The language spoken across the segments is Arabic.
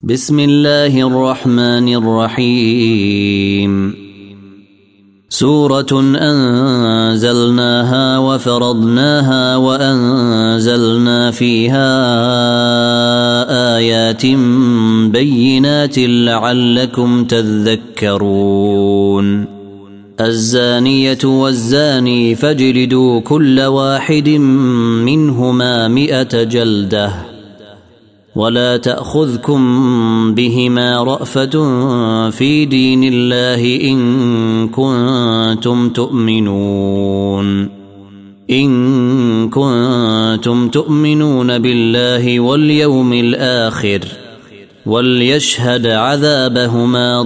بسم الله الرحمن الرحيم. سورة أنزلناها وفرضناها وأنزلنا فيها آيات بينات لعلكم تذكرون. الزانية والزاني فاجلدوا كل واحد منهما 100 جلدة ولا تأخذكم بهما رأفة في دين الله إن كنتم تؤمنون بالله واليوم الآخر وليشهد عذابهما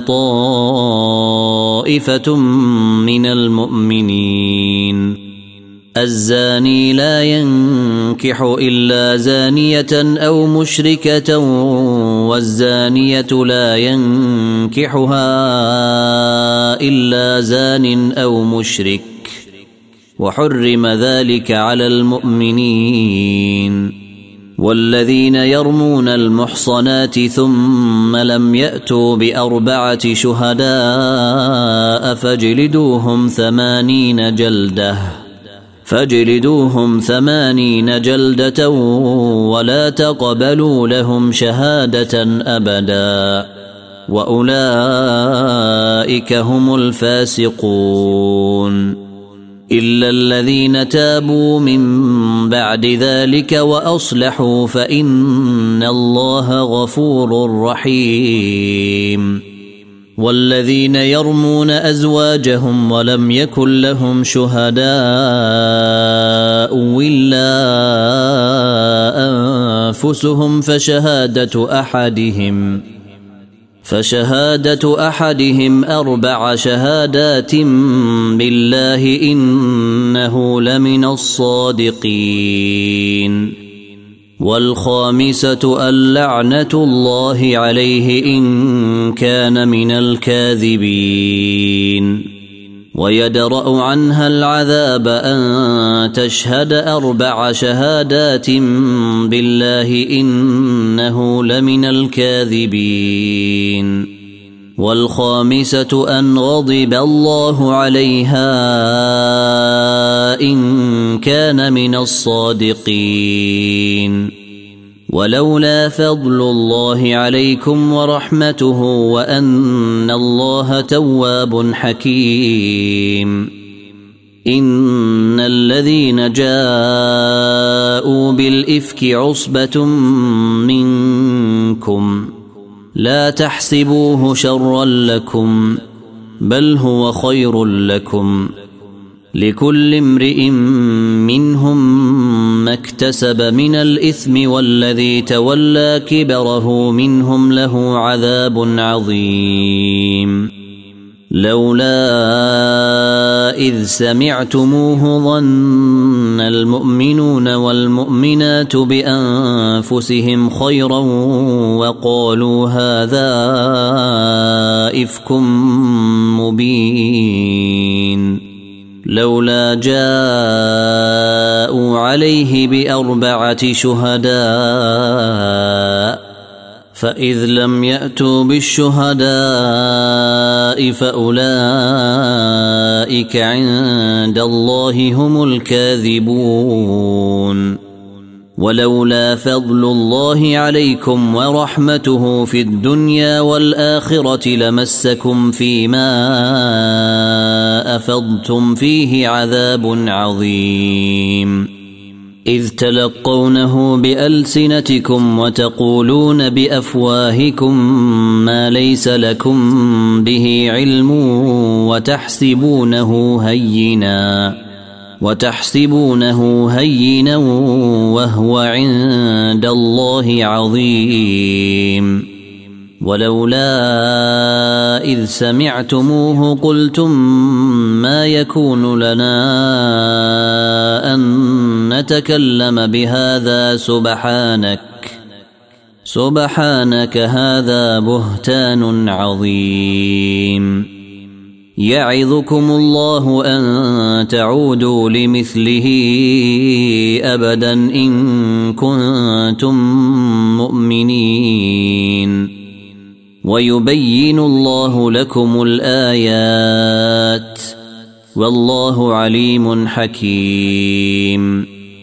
طائفة من المؤمنين. الزاني لا ينكح إلا زانية أو مشركة والزانية لا ينكحها إلا زان أو مشرك وحرم ذلك على المؤمنين. والذين يرمون المحصنات ثم لم يأتوا ب4 شهداء فاجلدوهم 80 جلدة ولا تقبلوا لهم شهادة أبدا وأولئك هم الفاسقون. إلا الذين تابوا من بعد ذلك وأصلحوا فإن الله غفور رحيم. والذين يرمون أزواجهم ولم يكن لهم شهداء إلا أنفسهم فشهادة أحدهم 4 شهادات بالله إنه لمن الصادقين. والخامسة اللعنة الله عليه إن كان من الكاذبين. ويدرأ عنها العذاب أن تشهد 4 شهادات بالله إنه لمن الكاذبين. والخامسة أن غضب الله عليها إن كان من الصادقين. ولولا فضل الله عليكم ورحمته وأن الله تواب حكيم. إن الذين جاءوا بالإفك عصبة منكم لا تحسبوه شرا لكم بل هو خير لكم لكل امرئ منهم ما اكتسب من الإثم والذي تولى كبره منهم له عذاب عظيم. لولا إذ سمعتموه ظن المؤمنون والمؤمنات بأنفسهم خيرا وقالوا هذا إفك مبين. لولا جاءوا عليه ب4 شهداء فإذ لم يأتوا بالشهداء فأولئك عند الله هم الكاذبون. ولولا فضل الله عليكم ورحمته في الدنيا والآخرة لمسكم فيما أفضتم فيه عذاب عظيم. إذ تلقونه بألسنتكم وتقولون بأفواهكم ما ليس لكم به علم وتحسبونه هينا وهو عند الله عظيم. ولولا إذ سمعتموه قلتم ما يكون لنا أن نتكلم بهذا سبحانك هذا بهتان عظيم. يعظكم الله أن تعودوا لمثله أبدا إن كنتم مؤمنين ويبين الله لكم الآيات والله عليم حكيم.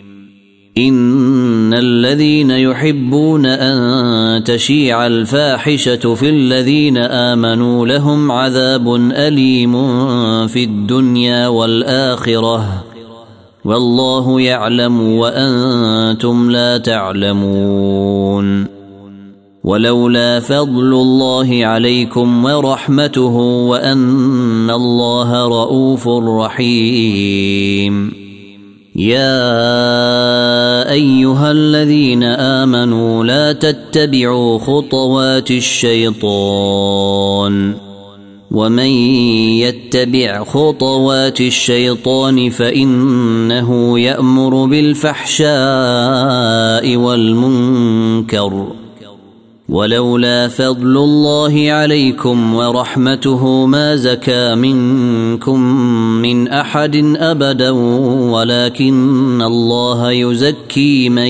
إن الذين يحبون أن تشيع الفاحشة في الذين آمنوا لهم عذاب أليم في الدنيا والآخرة والله يعلم وأنتم لا تعلمون. ولولا فضل الله عليكم ورحمته وأن الله رؤوف رحيم. يا أيها الذين آمنوا لا تتبعوا خطوات الشيطان ومن يتبع خطوات الشيطان فإنه يأمر بالفحشاء والمنكر ولولا فضل الله عليكم ورحمته ما زكى منكم من أحد أبدا ولكن الله يزكي من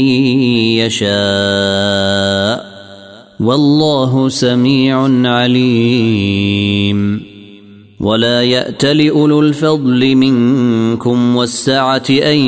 يشاء والله سميع عليم. ولا يأتل أولو الفضل منكم والسعة أن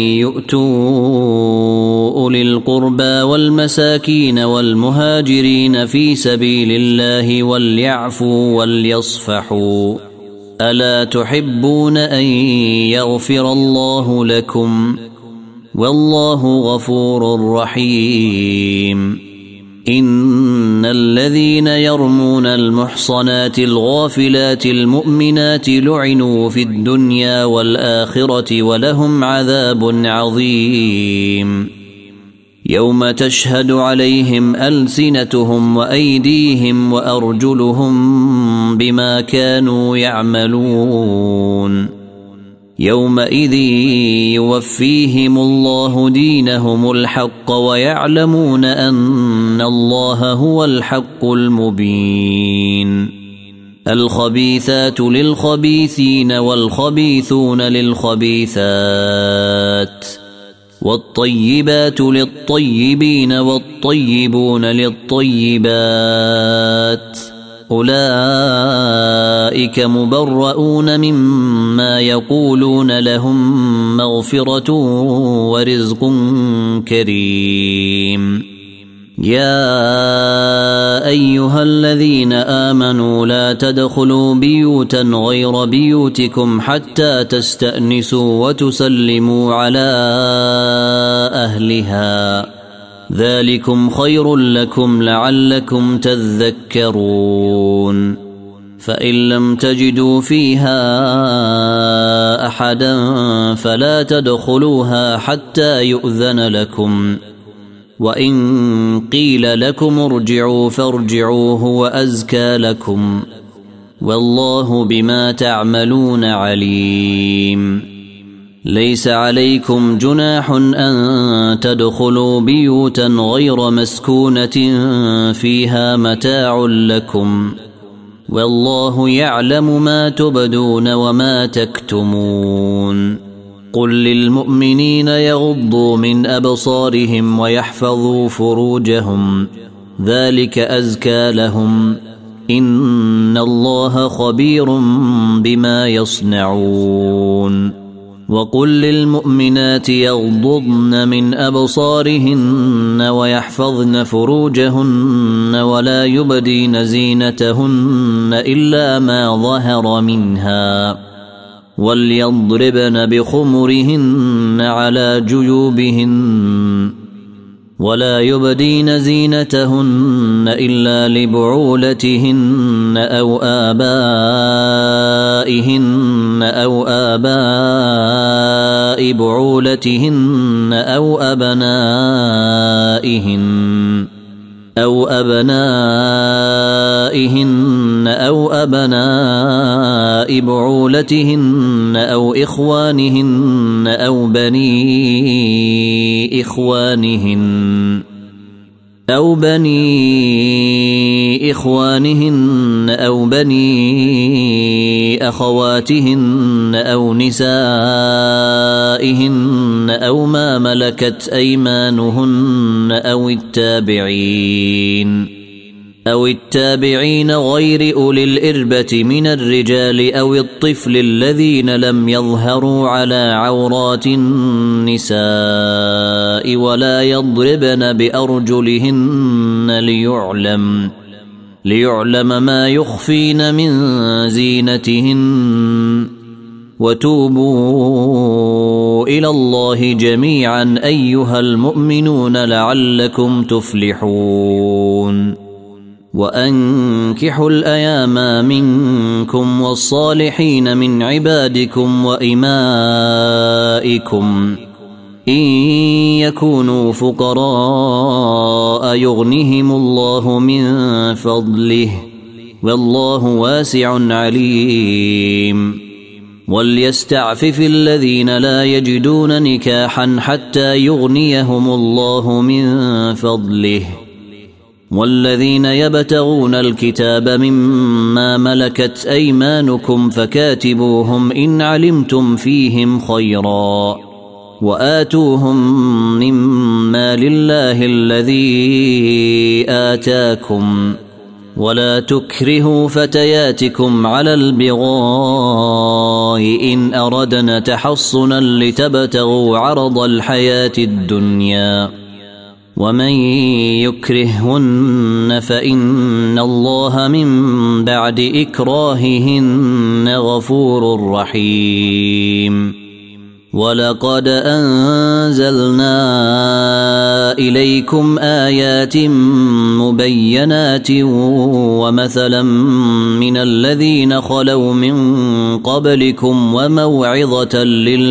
يؤتوا أولي القربى والمساكين والمهاجرين في سبيل الله وليعفوا وليصفحوا ألا تحبون أن يغفر الله لكم والله غفور رحيم. إن الذين يرمون المحصنات الغافلات المؤمنات لعنوا في الدنيا والآخرة ولهم عذاب عظيم. يوم تشهد عليهم ألسنتهم وأيديهم وأرجلهم بما كانوا يعملون. يومئذ يوفيهم الله دينهم الحق ويعلمون أن الله هو الحق المبين. الخبيثات للخبيثين والخبيثون للخبيثات والطيبات للطيبين والطيبون للطيبات أولئك مبرؤون مما يقولون لهم مغفرة ورزق كريم. يا أيها الذين آمنوا لا تدخلوا بيوتا غير بيوتكم حتى تستأنسوا وتسلموا على أهلها ذلكم خير لكم لعلكم تذكرون. فإن لم تجدوا فيها أحدا فلا تدخلوها حتى يؤذن لكم وإن قيل لكم ارجعوا فارجعوا هو أزكى لكم والله بما تعملون عليم. ليس عليكم جناح أن تدخلوا بيوتا غير مسكونة فيها متاع لكم والله يعلم ما تبدون وما تكتمون. قل للمؤمنين يغضوا من أبصارهم ويحفظوا فروجهم ذلك أزكى لهم إن الله خبير بما يصنعون. وقل للمؤمنات يغضضن من أبصارهن ويحفظن فروجهن ولا يبدين زينتهن إلا ما ظهر منها وليضربن بخمرهن على جيوبهن ولا يبدين زينتهن إلا لبعولتهن أو آباء بعولتهن أو أبناء بعولتهن أو إخوانهن أو بني إخوانهن أو بني أخواتهن أو نسائهن أو ما ملكت أيمانهن أو التابعين غير أولي الإربة من الرجال أو الطفل الذين لم يظهروا على عورات النساء ولا يضربن بأرجلهن ليعلم ما يخفين من زينتهن وتوبوا إلى الله جميعا أيها المؤمنون لعلكم تفلحون وأنكحوا الأيام منكم والصالحين من عبادكم وإمائكم إن يكونوا فقراء يغنهم الله من فضله والله واسع عليم وليستعفف الذين لا يجدون نكاحا حتى يغنيهم الله من فضله والذين يبتغون الكتاب مما ملكت أيمانكم فكاتبوهم إن علمتم فيهم خيرا وآتوهم مما لله الذي آتاكم ولا تكرهوا فتياتكم على البغاء إن أردنا تحصنا لتبتغوا عرض الحياة الدنيا ومن يكرههن فإن الله من بعد إكراههن غفور رحيم ولقد أنزلنا إليكم آيات مبينات ومثلا من الذين خلوا من قبلكم وموعظة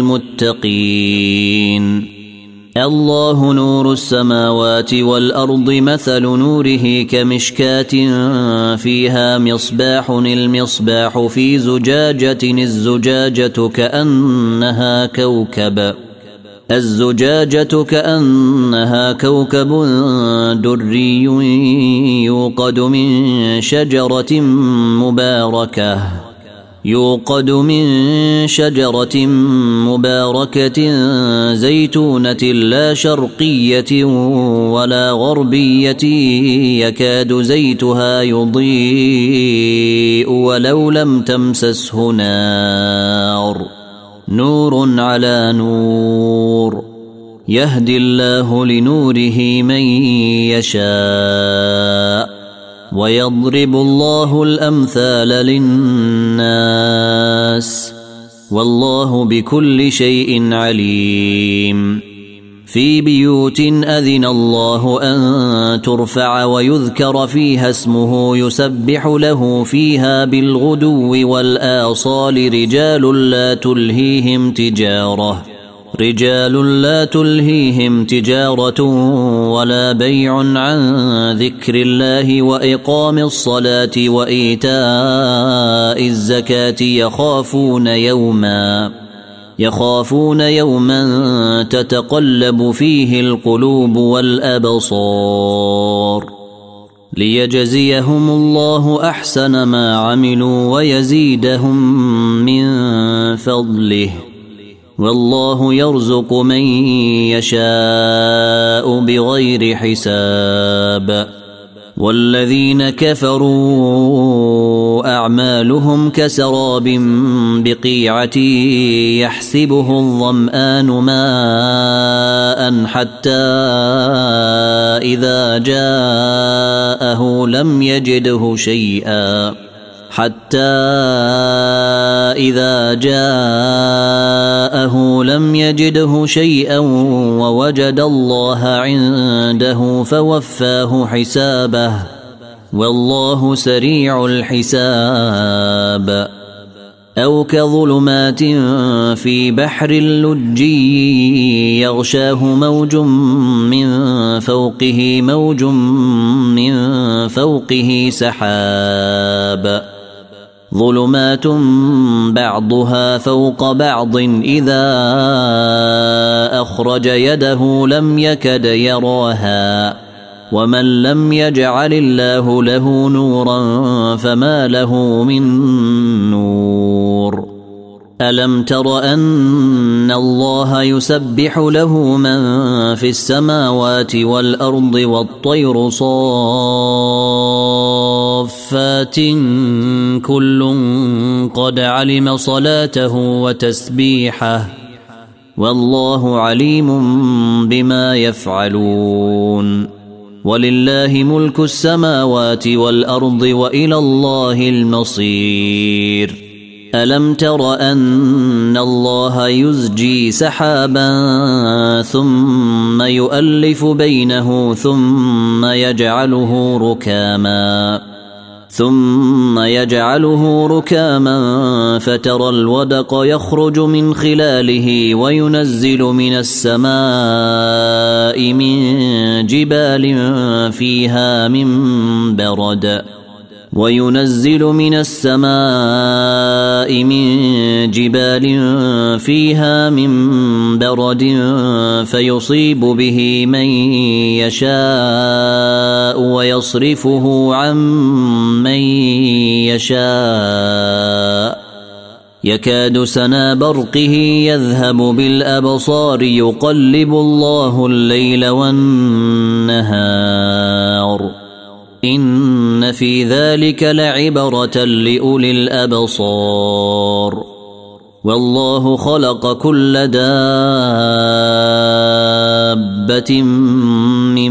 للمتقين الله نور السماوات والأرض مثل نوره كمشكاة فيها مصباح المصباح في زجاجة الزجاجة كأنها كوكب دري يوقد من شجرة مباركة زيتونة لا شرقية ولا غربية يكاد زيتها يضيء ولو لم تمسسه نور على نور يهدي الله لنوره من يشاء ويضرب الله الأمثال للناس والله بكل شيء عليم في بيوت أذن الله أن ترفع ويذكر فيها اسمه يسبح له فيها بالغدو والآصال رجال لا تلهيهم تجارة ولا بيع عن ذكر الله وإقام الصلاة وإيتاء الزكاة يخافون يوما تتقلب فيه القلوب والأبصار ليجزيهم الله أحسن ما عملوا ويزيدهم من فضله والله يرزق من يشاء بغير حساب والذين كفروا أعمالهم كسراب بقيعة يحسبه الظمآن ماء حتى إذا جاءه لم يجده شيئا ووجد الله عنده فوفاه حسابه والله سريع الحساب أو كظلمات في بحر اللجي يغشاه موج من فوقه سحاب ظلمات بعضها فوق بعض إذا أخرج يده لم يكد يراها ومن لم يجعل الله له نورا فما له من نور ألم تر أن الله يسبح له من في السماوات والأرض والطير صافات كل قد علم صلاته وتسبيحه والله عليم بما يفعلون ولله ملك السماوات والأرض وإلى الله المصير ألم تر أن الله يزجي سحابا ثم يؤلف بينه ثم يجعله ركاما فترى الودق يخرج من خلاله وينزل من السماء من جبال فيها من برد فيصيب به من يشاء ويصرفه عن من يشاء يكاد سنا برقه يذهب بالأبصار يقلب الله الليل والنهار إن في ذلك لعبرة لأولي الأبصار والله خلق كل دابة من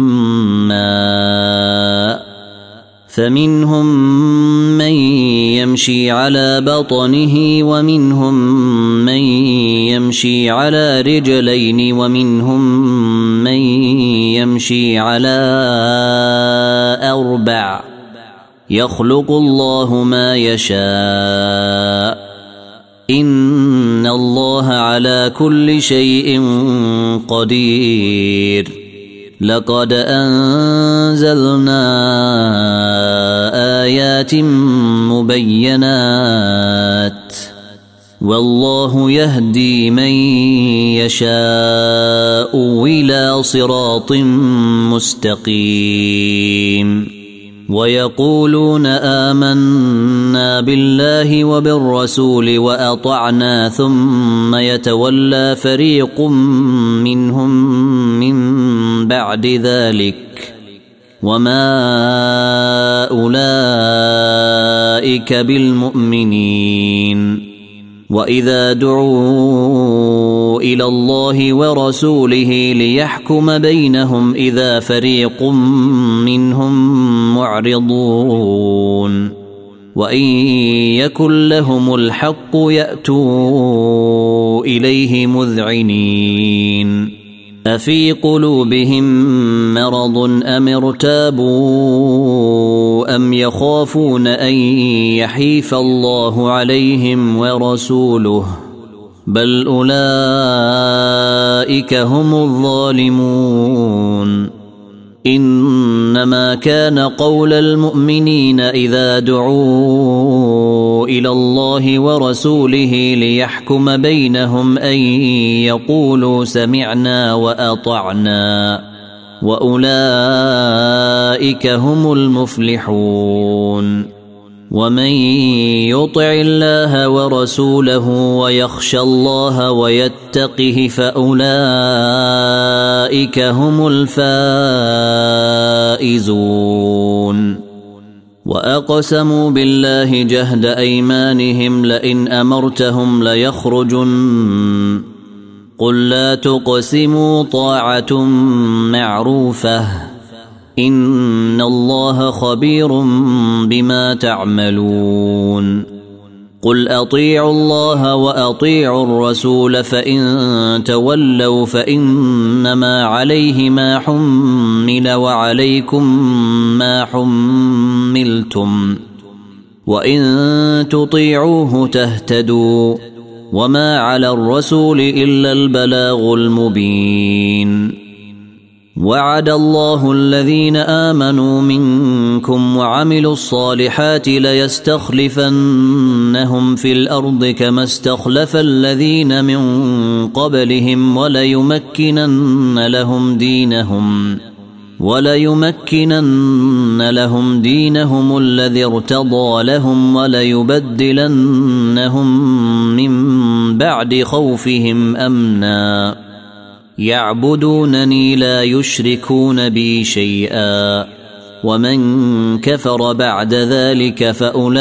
ماء فمنهم من يمشي على بطنه ومنهم من يمشي على رجلين ومنهم من يمشي على 4 يخلق الله ما يشاء إن الله على كل شيء قدير لقد أنزلنا آيات مبينات والله يهدي من يشاء إلى صراط مستقيم ويقولون آمنا بالله وبالرسول وأطعنا ثم يتولى فريق منهم من بعد ذلك وما أولئك بالمؤمنين وإذا دعوا إلى الله ورسوله ليحكم بينهم إذا فريق منهم معرضون وإن يكن لهم الحق يأتوا إليه مذعنين أفي قلوبهم مرض أم ارتابوا أم يخافون أن يحيف الله عليهم ورسوله بل أولئك هم الظالمون إنما كان قول المؤمنين إذا دعوا إلى الله ورسوله ليحكم بينهم أن يقولوا سمعنا وأطعنا وأولئك هم المفلحون ومن يطع الله ورسوله ويخشى الله ويتقه فأولئك هم الفائزون وأقسموا بالله جهد أيمانهم لئن أمرتهم ليخرجن قل لا تقسموا طاعة معروفة إن الله خبير بما تعملون قل أطيعوا الله وأطيعوا الرسول فإن تولوا فإنما عليه ما حمل وعليكم ما حملتم وإن تطيعوه تهتدوا وما على الرسول إلا البلاغ المبين وعد الله الذين آمنوا منكم وعملوا الصالحات ليستخلفنهم في الأرض كما استخلف الذين من قبلهم وليمكنن لهم وليمكنن لهم دينهم الذي ارتضى لهم وليبدلنهم من بعد خوفهم أمنا يعبدونني لا يشركون بي شيئا ومن كفر بعد ذلك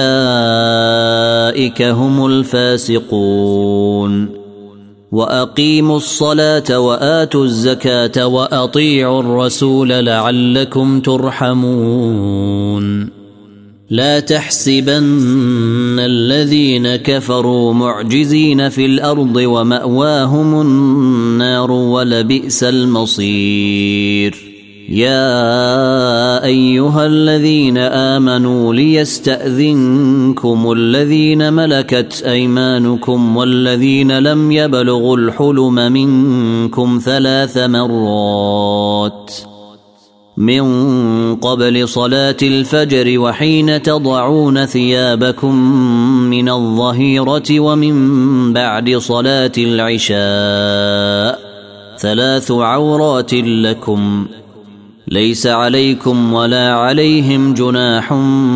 فأولئك هم الفاسقون وأقيموا الصلاة وآتوا الزكاة وأطيعوا الرسول لعلكم ترحمون لا تحسبن الذين كفروا معجزين في الأرض ومأواهم النار ولبئس المصير يا أيها الذين آمنوا ليستأذنكم الذين ملكت أيمانكم والذين لم يبلغوا الحلم منكم 3 مرات من قبل صلاة الفجر وحين تضعون ثيابكم من الظهيرة ومن بعد صلاة العشاء 3 عورات لكم ليس عليكم ولا عليهم جناح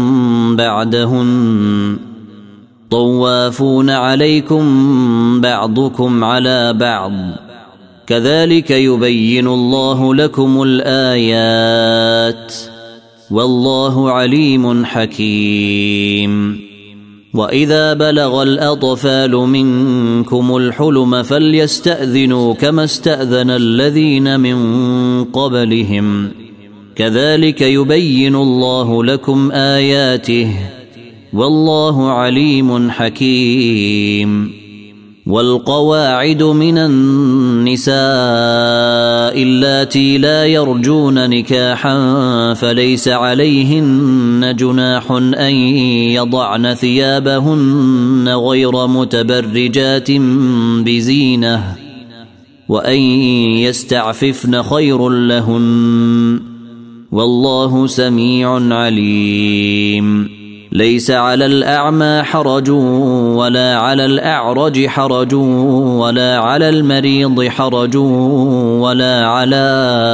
بعدهن طوافون عليكم بعضكم على بعض كذلك يبين الله لكم الآيات والله عليم حكيم وإذا بلغ الأطفال منكم الحلم فليستأذنوا كما استأذن الذين من قبلهم كذلك يبين الله لكم آياته والله عليم حكيم والقواعد من النساء اللاتي لا يرجون نكاحا فليس عليهن جناح أن يضعن ثيابهن غير متبرجات بزينة وأن يستعففن خير لهن والله سميع عليم ليس على الأعمى حرج ولا على الأعرج حرج ولا على المريض حرج ولا على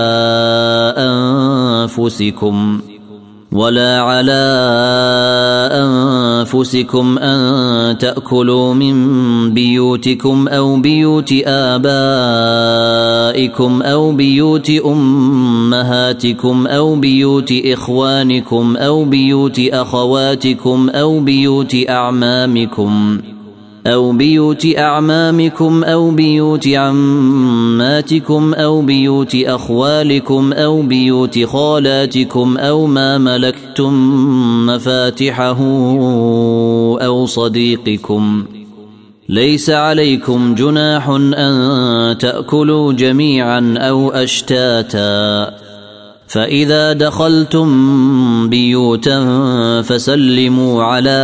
أنفسكم أن تأكلوا من بيوتكم أو بيوت آبائكم أو بيوت أمهاتكم أو بيوت إخوانكم أو بيوت أخواتكم أو بيوت أعمامكم أو بيوت عماتكم أو بيوت أخوالكم أو بيوت خالاتكم أو ما ملكتم مفاتحه أو صديقكم ليس عليكم جناح أن تأكلوا جميعا أو أشتاتا فإذا دخلتم بيوتا فسلموا على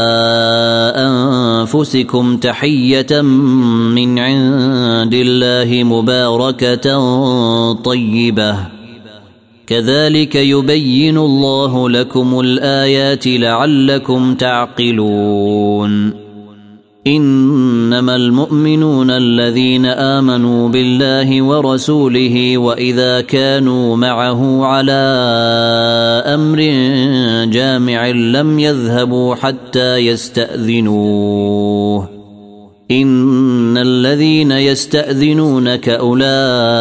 أنفسكم تحية من عند الله مباركة طيبة كذلك يبين الله لكم الآيات لعلكم تعقلون إنما المؤمنون الذين آمنوا بالله ورسوله وإذا كانوا معه على أمر جامع لم يذهبوا حتى يستأذنوه إن الذين يستأذنونك أولئك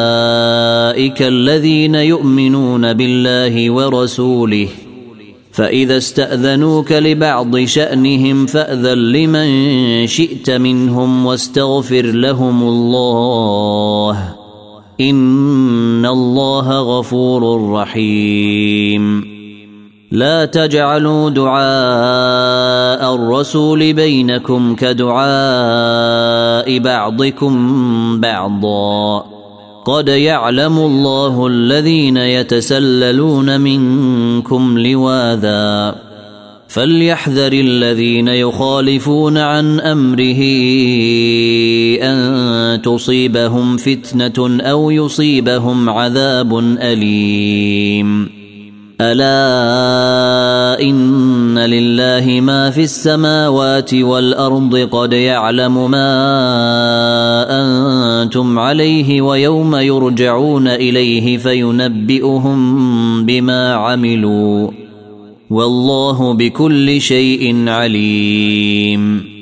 الذين يؤمنون بالله ورسوله فإذا استأذنوك لبعض شأنهم فأذن لمن شئت منهم واستغفر لهم الله إن الله غفور رحيم لا تجعلوا دعاء الرسول بينكم كدعاء بعضكم بعضا قد يعلم الله الذين يتسللون منكم لواذا فليحذر الذين يخالفون عن أمره أن تصيبهم فتنة أو يصيبهم عذاب أليم ألا إن لله ما في السماوات والأرض قد يعلم ما أنتم عليه ويوم يرجعون إليه فينبئهم بما عملوا والله بكل شيء عليم.